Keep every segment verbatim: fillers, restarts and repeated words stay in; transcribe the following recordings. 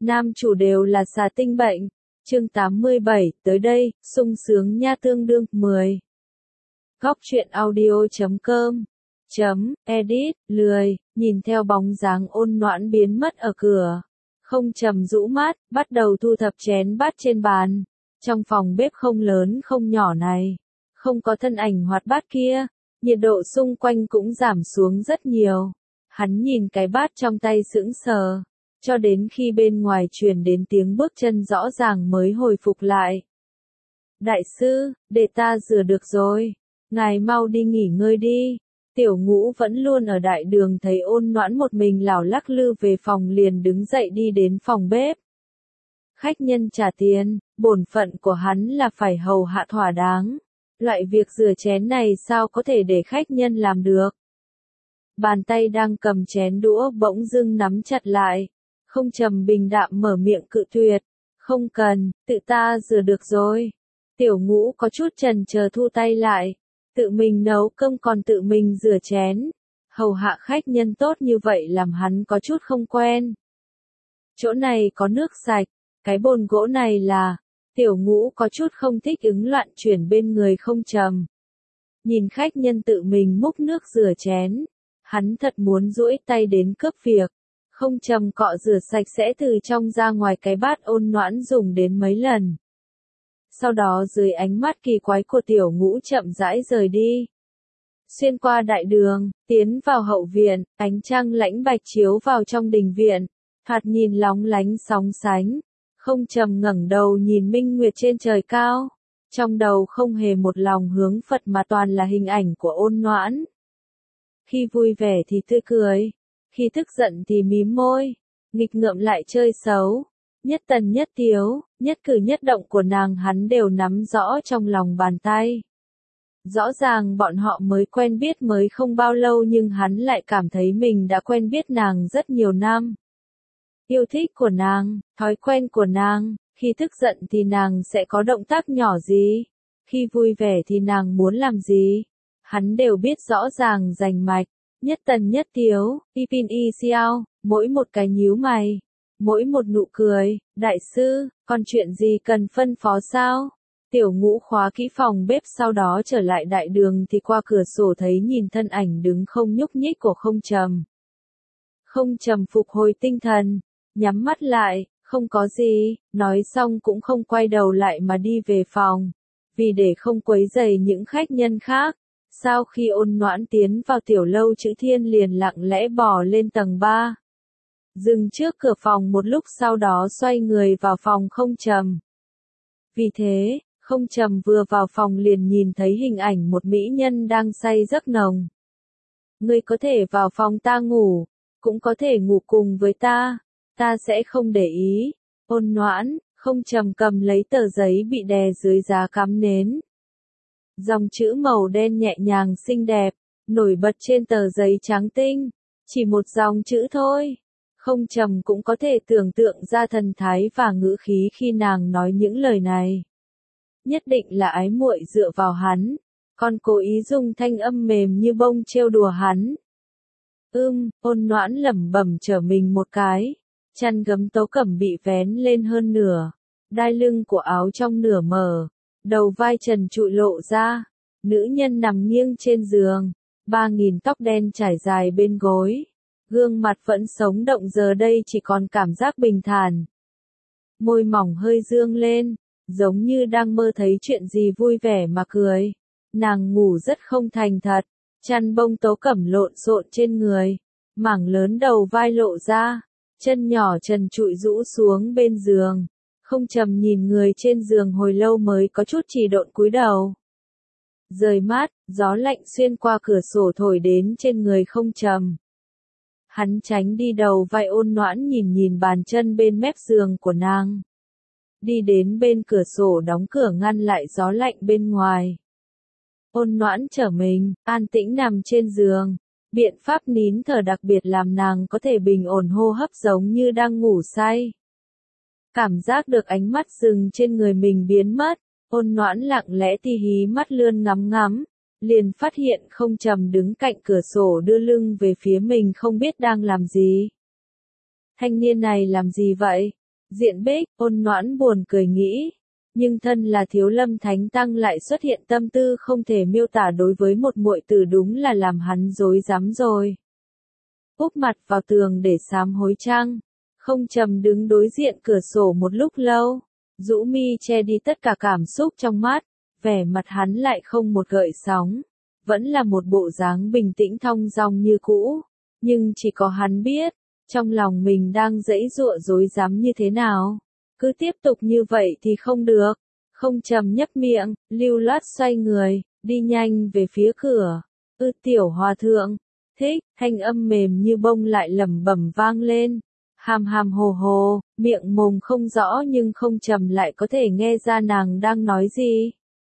nam chủ đều là xà tinh bệnh. Chương tám mươi bảy, tới đây, sung sướng nha tương đương, mười. Góc truyện audio chấm com chấm edit, lười, nhìn theo bóng dáng ôn noãn biến mất ở cửa. Không trầm rũ mắt, bắt đầu thu thập chén bát trên bàn. Trong phòng bếp không lớn không nhỏ này, không có thân ảnh hoạt bát kia, nhiệt độ xung quanh cũng giảm xuống rất nhiều. Hắn nhìn cái bát trong tay sững sờ, cho đến khi bên ngoài truyền đến tiếng bước chân rõ ràng mới hồi phục lại. Đại sư, để ta rửa được rồi, ngài mau đi nghỉ ngơi đi. Tiểu Ngũ vẫn luôn ở đại đường thấy ôn noãn một mình lảo lắc lư về phòng liền đứng dậy đi đến phòng bếp. Khách nhân trả tiền, bổn phận của hắn là phải hầu hạ thỏa đáng. Loại việc rửa chén này sao có thể để khách nhân làm được. Bàn tay đang cầm chén đũa bỗng dưng nắm chặt lại. Không trầm bình đạm mở miệng cự tuyệt. Không cần, tự ta rửa được rồi. Tiểu Ngũ có chút chần chờ thu tay lại. Tự mình nấu cơm còn tự mình rửa chén. Hầu hạ khách nhân tốt như vậy làm hắn có chút không quen. Chỗ này có nước sạch, cái bồn gỗ này là... Tiểu Ngũ có chút không thích ứng loạn chuyển bên người không trầm. Nhìn khách nhân tự mình múc nước rửa chén. Hắn thật muốn duỗi tay đến cướp việc. Không trầm cọ rửa sạch sẽ từ trong ra ngoài cái bát ôn noãn dùng đến mấy lần. Sau đó dưới ánh mắt kỳ quái của Tiểu Ngũ chậm rãi rời đi. Xuyên qua đại đường, tiến vào hậu viện, ánh trăng lãnh bạch chiếu vào trong đình viện. Thoạt nhìn lóng lánh sóng sánh. Không trầm ngẩng đầu nhìn minh nguyệt trên trời cao. Trong đầu không hề một lòng hướng Phật mà toàn là hình ảnh của ôn noãn. Khi vui vẻ thì tươi cười. Khi tức giận thì mím môi. Nghịch ngợm lại chơi xấu. Nhất tần nhất tiếu, nhất cử nhất động của nàng hắn đều nắm rõ trong lòng bàn tay. Rõ ràng bọn họ mới quen biết mới không bao lâu nhưng hắn lại cảm thấy mình đã quen biết nàng rất nhiều năm. Yêu thích của nàng, thói quen của nàng, khi tức giận thì nàng sẽ có động tác nhỏ gì, khi vui vẻ thì nàng muốn làm gì. Hắn đều biết rõ ràng rành mạch, nhất tần nhất tiếu, y pin y xiao, mỗi một cái nhíu mày, mỗi một nụ cười. Đại sư, còn chuyện gì cần phân phó sao? Tiểu Ngũ khóa kỹ phòng bếp sau đó trở lại đại đường thì qua cửa sổ thấy nhìn thân ảnh đứng không nhúc nhích của không trầm. Không trầm phục hồi tinh thần. Nhắm mắt lại, không có gì, nói xong cũng không quay đầu lại mà đi về phòng. Vì để không quấy rầy những khách nhân khác, sau khi ôn noãn tiến vào tiểu lâu chữ thiên liền lặng lẽ bò lên tầng ba. Dừng trước cửa phòng một lúc sau đó xoay người vào phòng không trầm. Vì thế, không trầm vừa vào phòng liền nhìn thấy hình ảnh một mỹ nhân đang say giấc nồng. Ngươi có thể vào phòng ta ngủ, cũng có thể ngủ cùng với ta. Ta sẽ không để ý. Ôn noãn, không trầm cầm lấy tờ giấy bị đè dưới giá cắm nến. Dòng chữ màu đen nhẹ nhàng xinh đẹp, nổi bật trên tờ giấy trắng tinh. Chỉ một dòng chữ thôi. Không trầm cũng có thể tưởng tượng ra thần thái và ngữ khí khi nàng nói những lời này. Nhất định là ái muội dựa vào hắn. Còn cố ý dùng thanh âm mềm như bông trêu đùa hắn. Ưm, ôn noãn lẩm bẩm trở mình một cái. Chăn gấm tấu cẩm bị vén lên hơn nửa, đai lưng của áo trong nửa mở, đầu vai trần trụi lộ ra, nữ nhân nằm nghiêng trên giường, ba nghìn tóc đen trải dài bên gối, gương mặt vẫn sống động giờ đây chỉ còn cảm giác bình thản. Môi mỏng hơi dương lên, giống như đang mơ thấy chuyện gì vui vẻ mà cười. Nàng ngủ rất không thành thật, chăn bông tấu cẩm lộn xộn trên người, mảng lớn đầu vai lộ ra. Chân nhỏ trần trụi rũ xuống bên giường. Không trầm nhìn người trên giường hồi lâu mới có chút trì độn cúi đầu. Rời mát, gió lạnh xuyên qua cửa sổ thổi đến trên người không trầm. Hắn tránh đi đầu vai ôn noãn nhìn nhìn bàn chân bên mép giường của nàng. Đi đến bên cửa sổ đóng cửa ngăn lại gió lạnh bên ngoài. Ôn noãn trở mình, an tĩnh nằm trên giường. Biện pháp nín thở đặc biệt làm nàng có thể bình ổn hô hấp giống như đang ngủ say. Cảm giác được ánh mắt rừng trên người mình biến mất, ôn noãn lặng lẽ tì hí mắt lươn ngắm ngắm, liền phát hiện không trầm đứng cạnh cửa sổ đưa lưng về phía mình không biết đang làm gì. Thanh niên này làm gì vậy? Diện Bích, ôn noãn buồn cười nghĩ. Nhưng thân là Thiếu Lâm Thánh Tăng lại xuất hiện tâm tư không thể miêu tả đối với một muội tử đúng là làm hắn rối rắm rồi. Úp mặt vào tường để sám hối chăng? Không Trầm đứng đối diện cửa sổ một lúc lâu, rũ mi che đi tất cả cảm xúc trong mắt, vẻ mặt hắn lại không một gợn sóng, vẫn là một bộ dáng bình tĩnh thong dong như cũ, nhưng chỉ có hắn biết, trong lòng mình đang giãy giụa rối rắm như thế nào. Cứ tiếp tục như vậy thì không được. Không Trầm nhấp miệng, lưu loát xoay người, đi nhanh về phía cửa. Ư Tiểu Hòa Thượng, thích, thanh âm mềm như bông lại lẩm bẩm vang lên. Hàm hàm hồ hồ, miệng mồm không rõ nhưng Không Trầm lại có thể nghe ra nàng đang nói gì.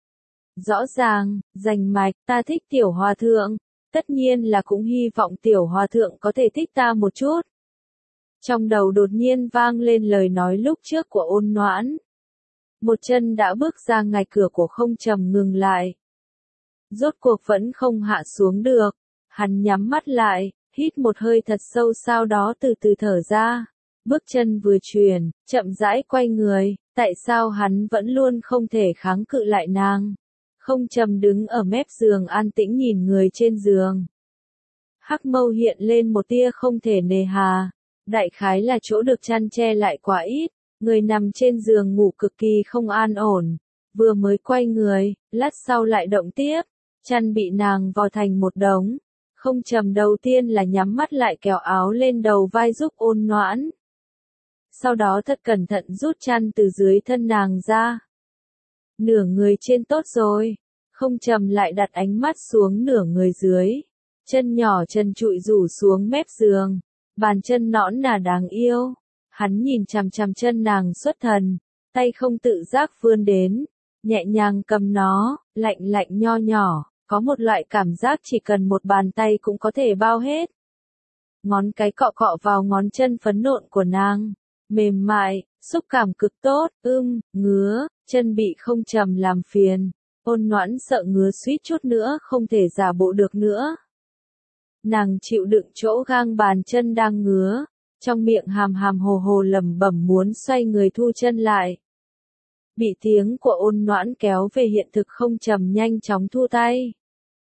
Rõ ràng, rành mạch, ta thích Tiểu Hòa Thượng, tất nhiên là cũng hy vọng Tiểu Hòa Thượng có thể thích ta một chút. Trong đầu đột nhiên vang lên lời nói lúc trước của ôn noãn. Một chân đã bước ra ngoài cửa của Không Trầm ngừng lại. Rốt cuộc vẫn không hạ xuống được. Hắn nhắm mắt lại, hít một hơi thật sâu sau đó từ từ thở ra. Bước chân vừa chuyển, chậm rãi quay người, tại sao hắn vẫn luôn không thể kháng cự lại nàng. Không Trầm đứng ở mép giường an tĩnh nhìn người trên giường. Hắc mâu hiện lên một tia không thể nề hà. Đại khái là chỗ được chăn che lại quá ít, người nằm trên giường ngủ cực kỳ không an ổn, vừa mới quay người, lát sau lại động tiếp, chăn bị nàng vò thành một đống. Không Trầm đầu tiên là nhắm mắt lại kéo áo lên đầu vai giúp ôn noãn. Sau đó thật cẩn thận rút chăn từ dưới thân nàng ra. Nửa người trên tốt rồi, Không Trầm lại đặt ánh mắt xuống nửa người dưới, chân nhỏ chân trụi rủ xuống mép giường. Bàn chân nõn nà đáng yêu, hắn nhìn chằm chằm chân nàng xuất thần, tay không tự giác vươn đến, nhẹ nhàng cầm nó, lạnh lạnh nho nhỏ, có một loại cảm giác chỉ cần một bàn tay cũng có thể bao hết. Ngón cái cọ cọ vào ngón chân phấn nộn của nàng, mềm mại, xúc cảm cực tốt, ưm, ngứa, chân bị Không Trầm làm phiền, ôn noãn sợ ngứa suýt chút nữa không thể giả bộ được nữa. Nàng chịu đựng chỗ gang bàn chân đang ngứa, trong miệng hàm hàm hồ hồ lẩm bẩm muốn xoay người thu chân lại. Bị tiếng của ôn noãn kéo về hiện thực Không Trầm nhanh chóng thu tay.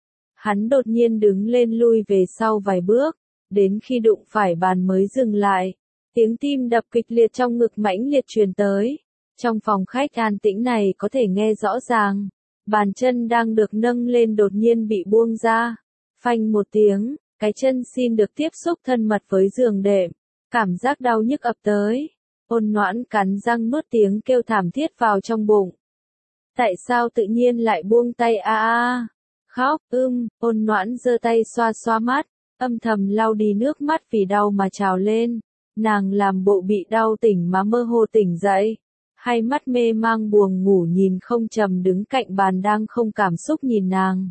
Hắn đột nhiên đứng lên lui về sau vài bước, đến khi đụng phải bàn mới dừng lại. Tiếng tim đập kịch liệt trong ngực mãnh liệt truyền tới. Trong phòng khách an tĩnh này có thể nghe rõ ràng, bàn chân đang được nâng lên đột nhiên bị buông ra. Phanh một tiếng. Cái chân xin được tiếp xúc thân mật với giường đệm, cảm giác đau nhức ập tới, ôn noãn cắn răng nuốt tiếng kêu thảm thiết vào trong bụng. Tại sao tự nhiên lại buông tay a a, khóc, ưm, ôn noãn giơ tay xoa xoa mắt, âm thầm lau đi nước mắt vì đau mà trào lên, nàng làm bộ bị đau tỉnh mà mơ hồ tỉnh dậy, hai mắt mê mang buồn ngủ nhìn Không Trầm đứng cạnh bàn đang không cảm xúc nhìn nàng.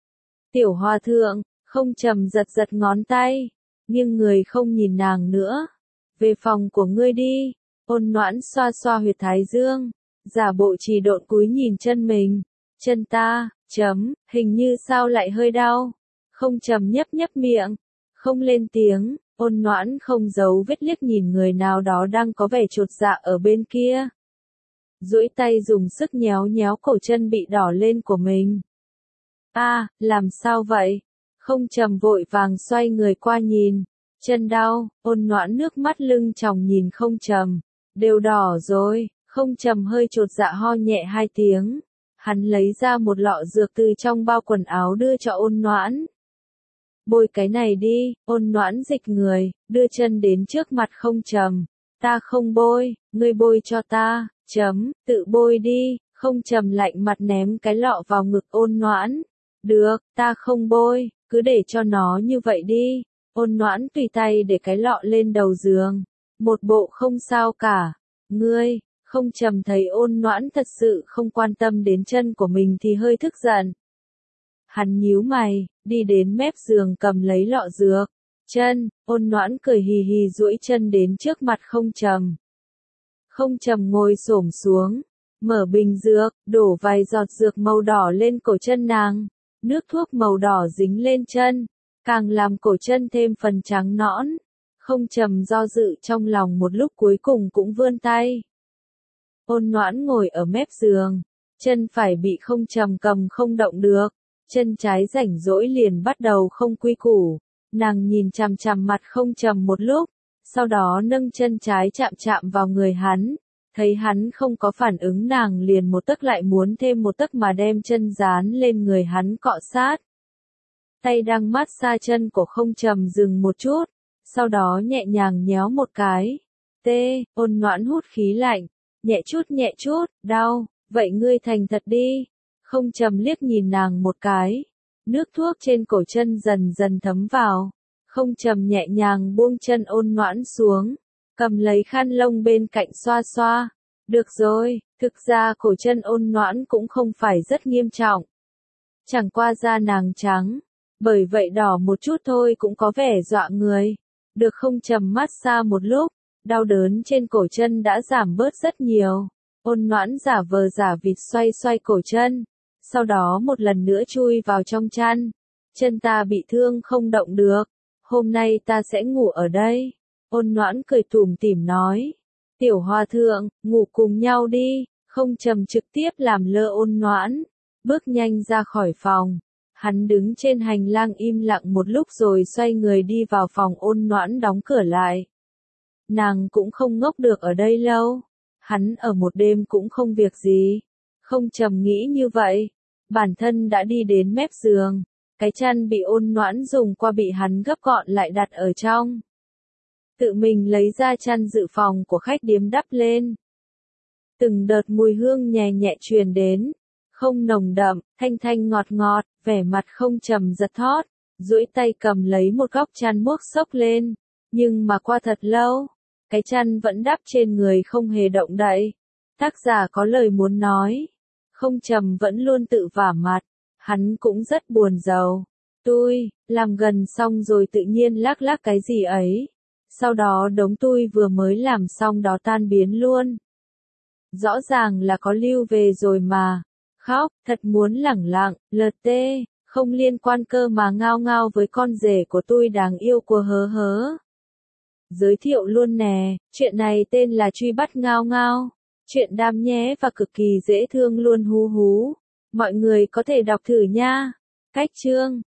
Tiểu Hòa Thượng, Không Trầm giật giật ngón tay, nhưng người không nhìn nàng nữa. Về phòng của ngươi đi, ôn noãn xoa xoa huyệt thái dương, giả bộ trì độn cúi nhìn chân mình. Chân ta, chấm, hình như sao lại hơi đau. Không Trầm nhấp nhấp miệng, không lên tiếng, ôn noãn không giấu vết liếc nhìn người nào đó đang có vẻ chột dạ ở bên kia. Duỗi tay dùng sức nhéo nhéo cổ chân bị đỏ lên của mình. A, à, làm sao vậy? Không Trầm vội vàng xoay người qua nhìn, chân đau, ôn noãn nước mắt lưng tròng nhìn Không Trầm, đều đỏ rồi. Không Trầm hơi chột dạ ho nhẹ hai tiếng, hắn lấy ra một lọ dược từ trong bao quần áo đưa cho ôn noãn. Bôi cái này đi, ôn noãn dịch người, đưa chân đến trước mặt Không Trầm, ta không bôi, ngươi bôi cho ta, chấm, tự bôi đi. Không Trầm lạnh mặt ném cái lọ vào ngực ôn noãn, được, ta không bôi. Cứ để cho nó như vậy đi. Ôn noãn tùy tay để cái lọ lên đầu giường. Một bộ không sao cả. Ngươi, Không Trầm thấy ôn noãn thật sự không quan tâm đến chân của mình thì hơi tức giận. Hắn nhíu mày, đi đến mép giường cầm lấy lọ dược. Chân, ôn noãn cười hì hì duỗi chân đến trước mặt Không Trầm. Không Trầm ngồi xổm xuống, mở bình dược, đổ vài giọt dược màu đỏ lên cổ chân nàng. Nước thuốc màu đỏ dính lên chân, càng làm cổ chân thêm phần trắng nõn. Không trầm do dự trong lòng một lúc cuối cùng cũng vươn tay. Ôn Noãn ngồi ở mép giường, chân phải bị không trầm cầm không động được, chân trái rảnh rỗi liền bắt đầu không quy củ. Nàng nhìn chằm chằm mặt không trầm một lúc, sau đó nâng chân trái chạm chạm vào người hắn, thấy hắn không có phản ứng nàng liền một tấc lại muốn thêm một tấc mà đem chân dán lên người hắn cọ sát. Tay đang mát xa chân của không trầm dừng một chút, sau đó nhẹ nhàng nhéo một cái. Tê, Ôn Noãn hút khí lạnh, nhẹ chút nhẹ chút, đau, vậy ngươi thành thật đi. Không trầm liếc nhìn nàng một cái, nước thuốc trên cổ chân dần dần thấm vào. Không trầm nhẹ nhàng buông chân Ôn Noãn xuống, cầm lấy khăn lông bên cạnh xoa xoa. Được rồi, thực ra cổ chân Ôn Noãn cũng không phải rất nghiêm trọng. Chẳng qua da nàng trắng, bởi vậy đỏ một chút thôi cũng có vẻ dọa người. Được không trầm mát xa một lúc, đau đớn trên cổ chân đã giảm bớt rất nhiều. Ôn Noãn giả vờ giả vịt xoay xoay cổ chân, sau đó một lần nữa chui vào trong chăn. Chân ta bị thương không động được, hôm nay ta sẽ ngủ ở đây. Ôn Noãn cười tủm tỉm nói. Tiểu Hòa Thượng, ngủ cùng nhau đi. Không trầm trực tiếp làm lơ Ôn Noãn, bước nhanh ra khỏi phòng. Hắn đứng trên hành lang im lặng một lúc rồi xoay người đi vào phòng. Ôn Noãn đóng cửa lại. Nàng cũng không ngốc được ở đây lâu. Hắn ở một đêm cũng không việc gì. Không trầm nghĩ như vậy. Bản thân đã đi đến mép giường. Cái chăn bị Ôn Noãn dùng qua bị hắn gấp gọn lại đặt ở trong. Tự mình lấy ra chăn dự phòng của khách điếm đắp lên. Từng đợt mùi hương nhẹ nhẹ truyền đến. Không nồng đậm, thanh thanh ngọt ngọt, vẻ mặt không trầm giật thót. Duỗi tay cầm lấy một góc chăn muốc xốc lên. Nhưng mà qua thật lâu, cái chăn vẫn đắp trên người không hề động đậy. Tác giả có lời muốn nói. Không trầm vẫn luôn tự vả mặt. Hắn cũng rất buồn rầu. Tui, làm gần xong rồi tự nhiên lắc lắc cái gì ấy. Sau đó đống tui vừa mới làm xong đó tan biến luôn. Rõ ràng là có lưu về rồi mà. Khóc, thật muốn lẳng lặng, lờ tê, không liên quan cơ mà ngao ngao với con rể của tui đáng yêu của hớ hớ. Giới thiệu luôn nè, chuyện này tên là Truy bắt ngao ngao. Chuyện đam nhé và cực kỳ dễ thương luôn hú hú. Mọi người có thể đọc thử nha. Cách chương